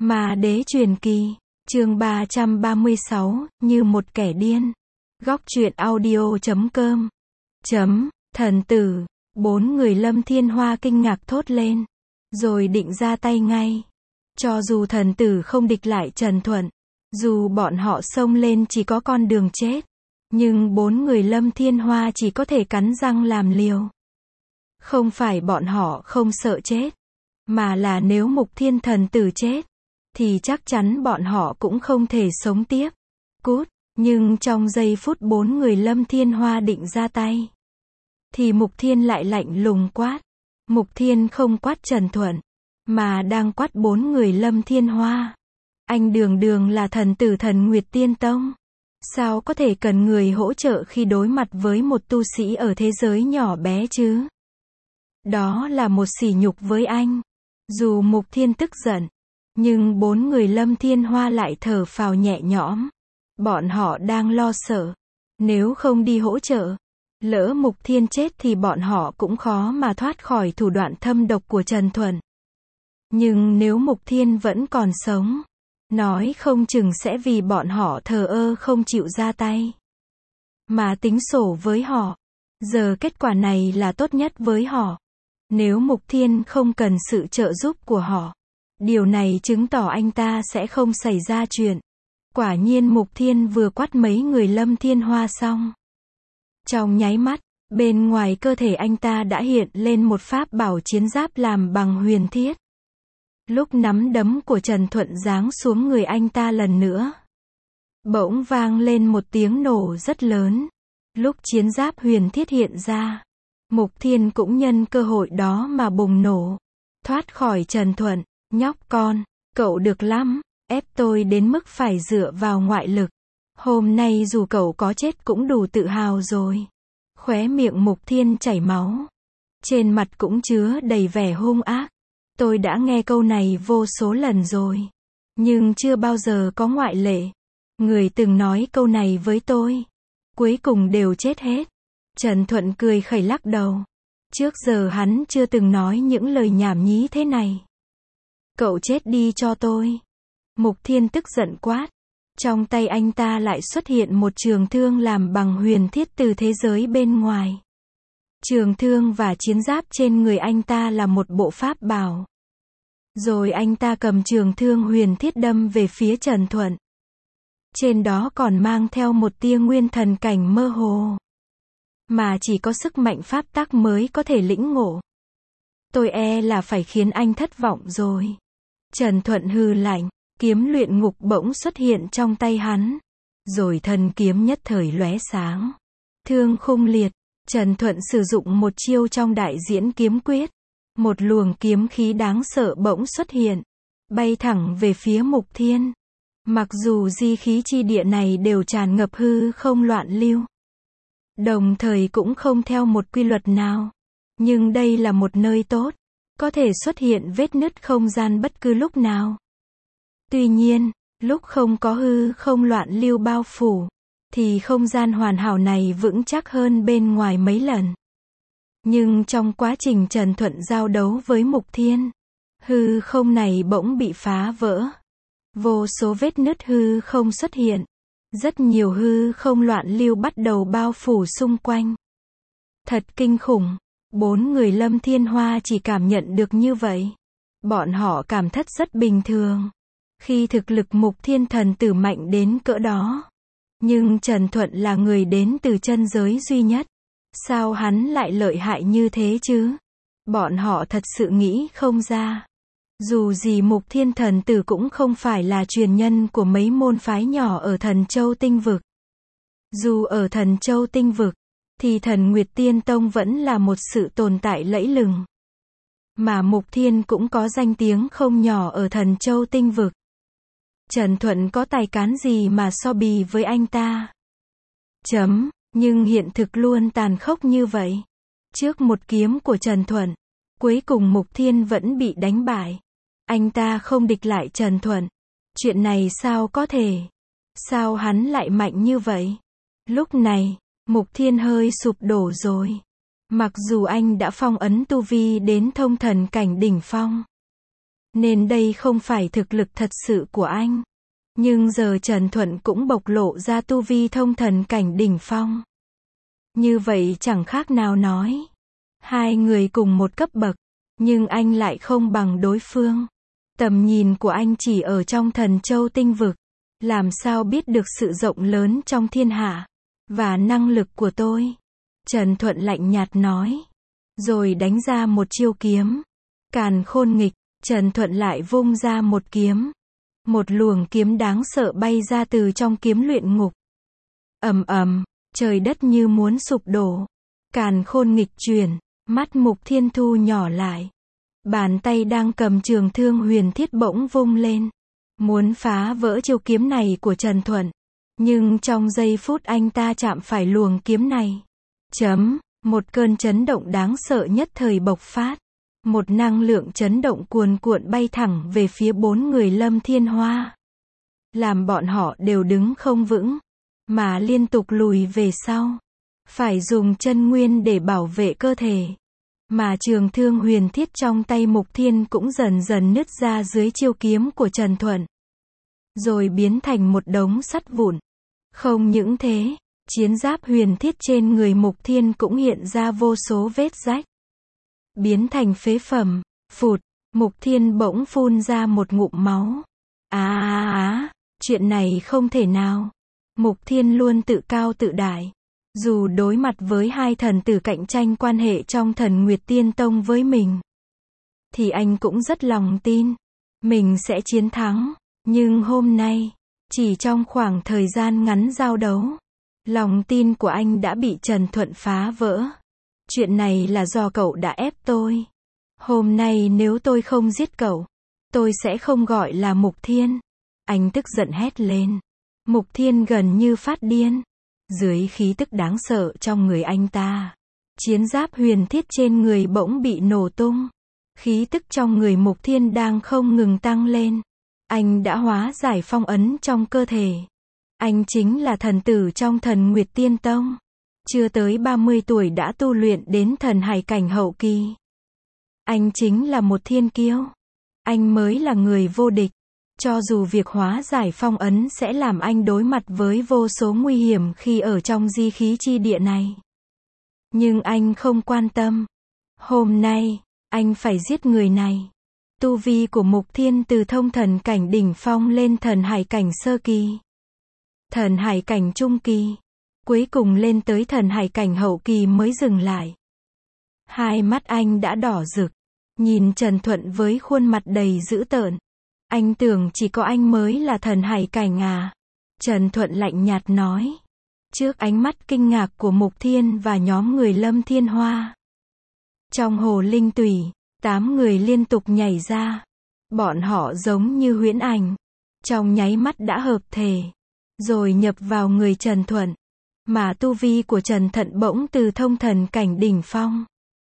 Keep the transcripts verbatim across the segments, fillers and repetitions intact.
Ma đế truyền kỳ, chương ba trăm ba mươi sáu, như một kẻ điên. Góc truyện audio chấm com. Chấm, thần tử, bốn người Lâm Thiên Hoa kinh ngạc thốt lên. Rồi định ra tay ngay. Cho dù thần tử không địch lại Trần Thuận, dù bọn họ xông lên chỉ có con đường chết, nhưng bốn người Lâm Thiên Hoa chỉ có thể cắn răng làm liều. Không phải bọn họ không sợ chết, mà là nếu Mục Thiên thần tử chết, thì chắc chắn bọn họ cũng không thể sống tiếp. Cút, nhưng trong giây phút bốn người Lâm Thiên Hoa định ra tay, thì Mục Thiên lại lạnh lùng quát. Mục Thiên không quát Trần Thuận, mà đang quát bốn người Lâm Thiên Hoa. Anh đường đường là thần tử Thần Nguyệt Tiên Tông, sao có thể cần người hỗ trợ khi đối mặt với một tu sĩ ở thế giới nhỏ bé chứ? Đó là một sỉ nhục với anh. Dù Mục Thiên tức giận, nhưng bốn người Lâm Thiên Hoa lại thở phào nhẹ nhõm. Bọn họ đang lo sợ, nếu không đi hỗ trợ, lỡ Mục Thiên chết thì bọn họ cũng khó mà thoát khỏi thủ đoạn thâm độc của Trần Thuận. Nhưng nếu Mục Thiên vẫn còn sống, nói không chừng sẽ vì bọn họ thờ ơ không chịu ra tay, mà tính sổ với họ. Giờ kết quả này là tốt nhất với họ. Nếu Mục Thiên không cần sự trợ giúp của họ, điều này chứng tỏ anh ta sẽ không xảy ra chuyện. Quả nhiên Mục Thiên vừa quát mấy người Lâm Thiên Hoa xong, trong nháy mắt, bên ngoài cơ thể anh ta đã hiện lên một pháp bảo chiến giáp làm bằng huyền thiết. Lúc nắm đấm của Trần Thuận giáng xuống người anh ta lần nữa, bỗng vang lên một tiếng nổ rất lớn. Lúc chiến giáp huyền thiết hiện ra, Mục Thiên cũng nhân cơ hội đó mà bùng nổ, thoát khỏi Trần Thuận. Nhóc con, cậu được lắm, ép tôi đến mức phải dựa vào ngoại lực. Hôm nay dù cậu có chết cũng đủ tự hào rồi. Khóe miệng Mục Thiên chảy máu, trên mặt cũng chứa đầy vẻ hung ác. Tôi đã nghe câu này vô số lần rồi, nhưng chưa bao giờ có ngoại lệ. Người từng nói câu này với tôi, cuối cùng đều chết hết. Trần Thuận cười khẩy lắc đầu. Trước giờ hắn chưa từng nói những lời nhảm nhí thế này. Cậu chết đi cho tôi. Mục Thiên tức giận quát. Trong tay anh ta lại xuất hiện một trường thương làm bằng huyền thiết từ thế giới bên ngoài. Trường thương và chiến giáp trên người anh ta là một bộ pháp bảo. Rồi anh ta cầm trường thương huyền thiết đâm về phía Trần Thuận. Trên đó còn mang theo một tia nguyên thần cảnh mơ hồ, mà chỉ có sức mạnh pháp tắc mới có thể lĩnh ngộ. Tôi e là phải khiến anh thất vọng rồi. Trần Thuận hừ lạnh, kiếm luyện ngục bỗng xuất hiện trong tay hắn. Rồi thần kiếm nhất thời lóe sáng. Thương khung liệt, Trần Thuận sử dụng một chiêu trong đại diễn kiếm quyết. Một luồng kiếm khí đáng sợ bỗng xuất hiện, bay thẳng về phía Mục Thiên. Mặc dù di khí chi địa này đều tràn ngập hư không loạn lưu, đồng thời cũng không theo một quy luật nào. Nhưng đây là một nơi tốt, có thể xuất hiện vết nứt không gian bất cứ lúc nào. Tuy nhiên, lúc không có hư không loạn lưu bao phủ, thì không gian hoàn hảo này vững chắc hơn bên ngoài mấy lần. Nhưng trong quá trình Trần Thuận giao đấu với Mục Thiên, hư không này bỗng bị phá vỡ. Vô số vết nứt hư không xuất hiện. Rất nhiều hư không loạn lưu bắt đầu bao phủ xung quanh. Thật kinh khủng. Bốn người Lâm Thiên Hoa chỉ cảm nhận được như vậy. Bọn họ cảm thất rất bình thường. Khi thực lực Mục Thiên thần tử mạnh đến cỡ đó. Nhưng Trần Thuận là người đến từ chân giới duy nhất. Sao hắn lại lợi hại như thế chứ? Bọn họ thật sự nghĩ không ra. Dù gì Mục Thiên thần tử cũng không phải là truyền nhân của mấy môn phái nhỏ ở Thần Châu Tinh Vực. Dù ở Thần Châu Tinh Vực, thì Thần Nguyệt Tiên Tông vẫn là một sự tồn tại lẫy lừng. Mà Mục Thiên cũng có danh tiếng không nhỏ ở Thần Châu Tinh Vực. Trần Thuận có tài cán gì mà so bì với anh ta? Chấm, nhưng hiện thực luôn tàn khốc như vậy. Trước một kiếm của Trần Thuận, cuối cùng Mục Thiên vẫn bị đánh bại. Anh ta không địch lại Trần Thuận. Chuyện này sao có thể? Sao hắn lại mạnh như vậy? Lúc này, Mục Thiên hơi sụp đổ rồi. Mặc dù anh đã phong ấn tu vi đến thông thần cảnh đỉnh phong, nên đây không phải thực lực thật sự của anh. Nhưng giờ Trần Thuận cũng bộc lộ ra tu vi thông thần cảnh đỉnh phong. Như vậy chẳng khác nào nói. Hai người cùng một cấp bậc, nhưng anh lại không bằng đối phương. Tầm nhìn của anh chỉ ở trong Thần Châu tinh vực. Làm sao biết được sự rộng lớn trong thiên hạ, và năng lực của tôi. Trần Thuận lạnh nhạt nói. Rồi đánh ra một chiêu kiếm. Càn khôn nghịch, Trần Thuận lại vung ra một kiếm. Một luồng kiếm đáng sợ bay ra từ trong kiếm luyện ngục. Ầm ầm, trời đất như muốn sụp đổ. Càn khôn nghịch chuyển, mắt Mục Thiên thu nhỏ lại. Bàn tay đang cầm trường thương huyền thiết bỗng vung lên. Muốn phá vỡ chiêu kiếm này của Trần Thuận. Nhưng trong giây phút anh ta chạm phải luồng kiếm này. Chấm, một cơn chấn động đáng sợ nhất thời bộc phát. Một năng lượng chấn động cuồn cuộn bay thẳng về phía bốn người Lâm Thiên Hoa. Làm bọn họ đều đứng không vững, mà liên tục lùi về sau. Phải dùng chân nguyên để bảo vệ cơ thể. Mà trường thương huyền thiết trong tay Mục Thiên cũng dần dần nứt ra dưới chiêu kiếm của Trần Thuận. Rồi biến thành một đống sắt vụn. Không những thế, chiến giáp huyền thiết trên người Mục Thiên cũng hiện ra vô số vết rách. Biến thành phế phẩm, phụt, Mục Thiên bỗng phun ra một ngụm máu. Á á á, chuyện này không thể nào. Mục Thiên luôn tự cao tự đại. Dù đối mặt với hai thần tử cạnh tranh quan hệ trong Thần Nguyệt Tiên Tông với mình, thì anh cũng rất lòng tin. Mình sẽ chiến thắng. Nhưng hôm nay, chỉ trong khoảng thời gian ngắn giao đấu, lòng tin của anh đã bị Trần Thuận phá vỡ. Chuyện này là do cậu đã ép tôi. Hôm nay nếu tôi không giết cậu, tôi sẽ không gọi là Mục Thiên. Anh tức giận hét lên. Mục Thiên gần như phát điên. Dưới khí tức đáng sợ trong người anh ta, chiến giáp huyền thiết trên người bỗng bị nổ tung. Khí tức trong người Mục Thiên đang không ngừng tăng lên. Anh đã hóa giải phong ấn trong cơ thể. Anh chính là thần tử trong Thần Nguyệt Tiên Tông. Chưa tới ba mươi tuổi đã tu luyện đến thần hải cảnh hậu kỳ. Anh chính là một thiên kiêu. Anh mới là người vô địch. Cho dù việc hóa giải phong ấn sẽ làm anh đối mặt với vô số nguy hiểm khi ở trong di khí chi địa này. Nhưng anh không quan tâm. Hôm nay, anh phải giết người này. Tu vi của Mục Thiên từ thông thần cảnh đỉnh phong lên thần hải cảnh sơ kỳ. Thần hải cảnh trung kỳ. Cuối cùng lên tới thần hải cảnh hậu kỳ mới dừng lại. Hai mắt anh đã đỏ rực. Nhìn Trần Thuận với khuôn mặt đầy dữ tợn. Anh tưởng chỉ có anh mới là thần hải cảnh à? Trần Thuận lạnh nhạt nói. Trước ánh mắt kinh ngạc của Mục Thiên và nhóm người Lâm Thiên Hoa. Trong hồ linh tủy, tám người liên tục nhảy ra. Bọn họ giống như huyễn ảnh. Trong nháy mắt đã hợp thể. Rồi nhập vào người Trần Thuận. Mà tu vi của Trần Thuận bỗng từ thông thần cảnh đỉnh phong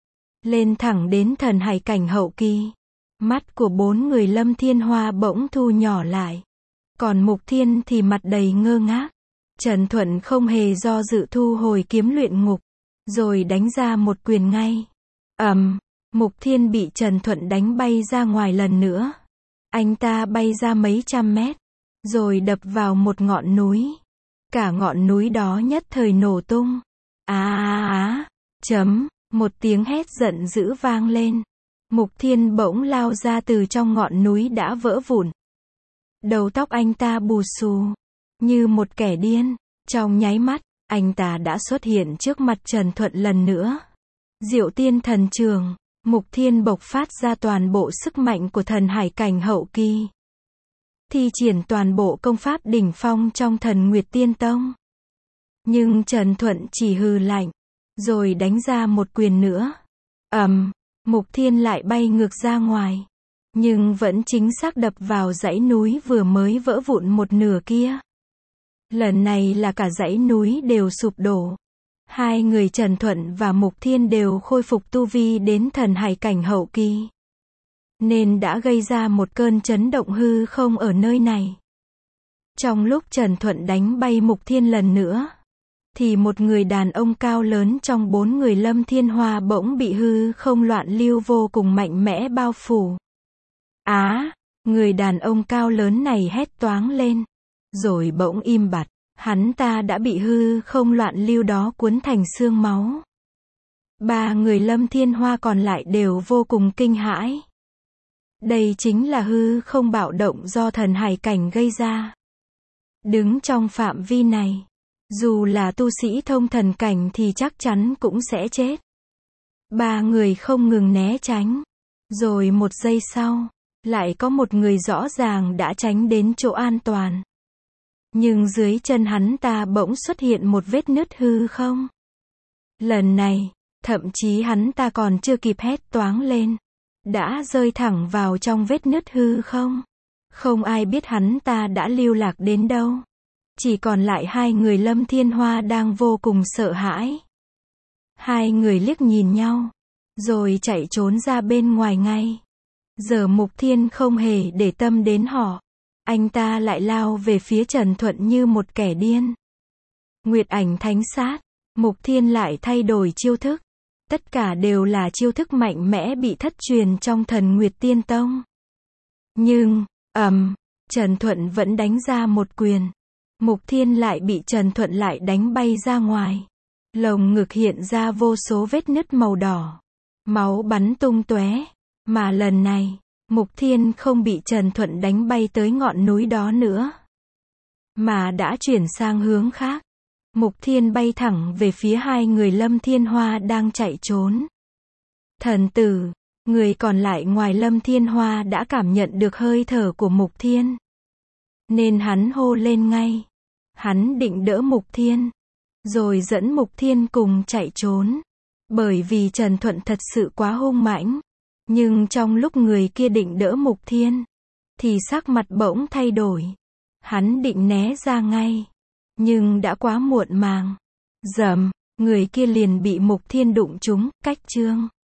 lên thẳng đến thần hải cảnh hậu kỳ. Mắt của bốn người Lâm Thiên Hoa bỗng thu nhỏ lại. Còn Mục Thiên thì mặt đầy ngơ ngác. Trần Thuận không hề do dự thu hồi kiếm luyện ngục. Rồi đánh ra một quyền ngay. Ầm, Mục Thiên bị Trần Thuận đánh bay ra ngoài lần nữa. Anh ta bay ra mấy trăm mét. Rồi đập vào một ngọn núi. Cả ngọn núi đó nhất thời nổ tung. Á á á, chấm, một tiếng hét giận dữ vang lên. Mục Thiên bỗng lao ra từ trong ngọn núi đã vỡ vụn. Đầu tóc anh ta bù xù, như một kẻ điên. Trong nháy mắt, anh ta đã xuất hiện trước mặt Trần Thuận lần nữa. Diệu Tiên Thần Trường, Mục Thiên bộc phát ra toàn bộ sức mạnh của thần hải cảnh hậu kỳ. Thi triển toàn bộ công pháp đỉnh phong trong Thần Nguyệt Tiên Tông. Nhưng Trần Thuận chỉ hừ lạnh, rồi đánh ra một quyền nữa. Ầm, um, Mục Thiên lại bay ngược ra ngoài. Nhưng vẫn chính xác đập vào dãy núi vừa mới vỡ vụn một nửa kia. Lần này là cả dãy núi đều sụp đổ. Hai người Trần Thuận và Mục Thiên đều khôi phục tu vi đến thần hải cảnh hậu kỳ. Nên đã gây ra một cơn chấn động hư không ở nơi này. Trong lúc Trần Thuận đánh bay Mục Thiên lần nữa, thì một người đàn ông cao lớn trong bốn người Lâm Thiên Hoa bỗng bị hư không loạn lưu vô cùng mạnh mẽ bao phủ. Á, người đàn ông cao lớn này hét toáng lên. Rồi bỗng im bặt, hắn ta đã bị hư không loạn lưu đó cuốn thành xương máu. Ba người Lâm Thiên Hoa còn lại đều vô cùng kinh hãi. Đây chính là hư không bạo động do thần hải cảnh gây ra. Đứng trong phạm vi này, dù là tu sĩ thông thần cảnh thì chắc chắn cũng sẽ chết. Ba người không ngừng né tránh. Rồi một giây sau, lại có một người rõ ràng đã tránh đến chỗ an toàn. Nhưng dưới chân hắn ta bỗng xuất hiện một vết nứt hư không. Lần này, thậm chí hắn ta còn chưa kịp hét toáng lên, đã rơi thẳng vào trong vết nứt hư không. Không ai biết hắn ta đã lưu lạc đến đâu. Chỉ còn lại hai người Lâm Thiên Hoa đang vô cùng sợ hãi. Hai người liếc nhìn nhau, rồi chạy trốn ra bên ngoài ngay. Giờ Mục Thiên không hề để tâm đến họ. Anh ta lại lao về phía Trần Thuận như một kẻ điên. Nguyệt ảnh thánh sát. Mục Thiên lại thay đổi chiêu thức. Tất cả đều là chiêu thức mạnh mẽ bị thất truyền trong Thần Nguyệt Tiên Tông. Nhưng, ầm, um, Trần Thuận vẫn đánh ra một quyền. Mục Thiên lại bị Trần Thuận lại đánh bay ra ngoài. Lồng ngực hiện ra vô số vết nứt màu đỏ. Máu bắn tung tóe. Mà lần này, Mục Thiên không bị Trần Thuận đánh bay tới ngọn núi đó nữa, mà đã chuyển sang hướng khác. Mục Thiên bay thẳng về phía hai người Lâm Thiên Hoa đang chạy trốn. Thần tử, người còn lại ngoài Lâm Thiên Hoa đã cảm nhận được hơi thở của Mục Thiên. Nên hắn hô lên ngay. Hắn định đỡ Mục Thiên, rồi dẫn Mục Thiên cùng chạy trốn. Bởi vì Trần Thuận thật sự quá hung mãnh. Nhưng trong lúc người kia định đỡ Mục Thiên, thì sắc mặt bỗng thay đổi. Hắn định né ra ngay, nhưng đã quá muộn màng. Rầm, người kia liền bị Mục Thiên đụng trúng, cách chương.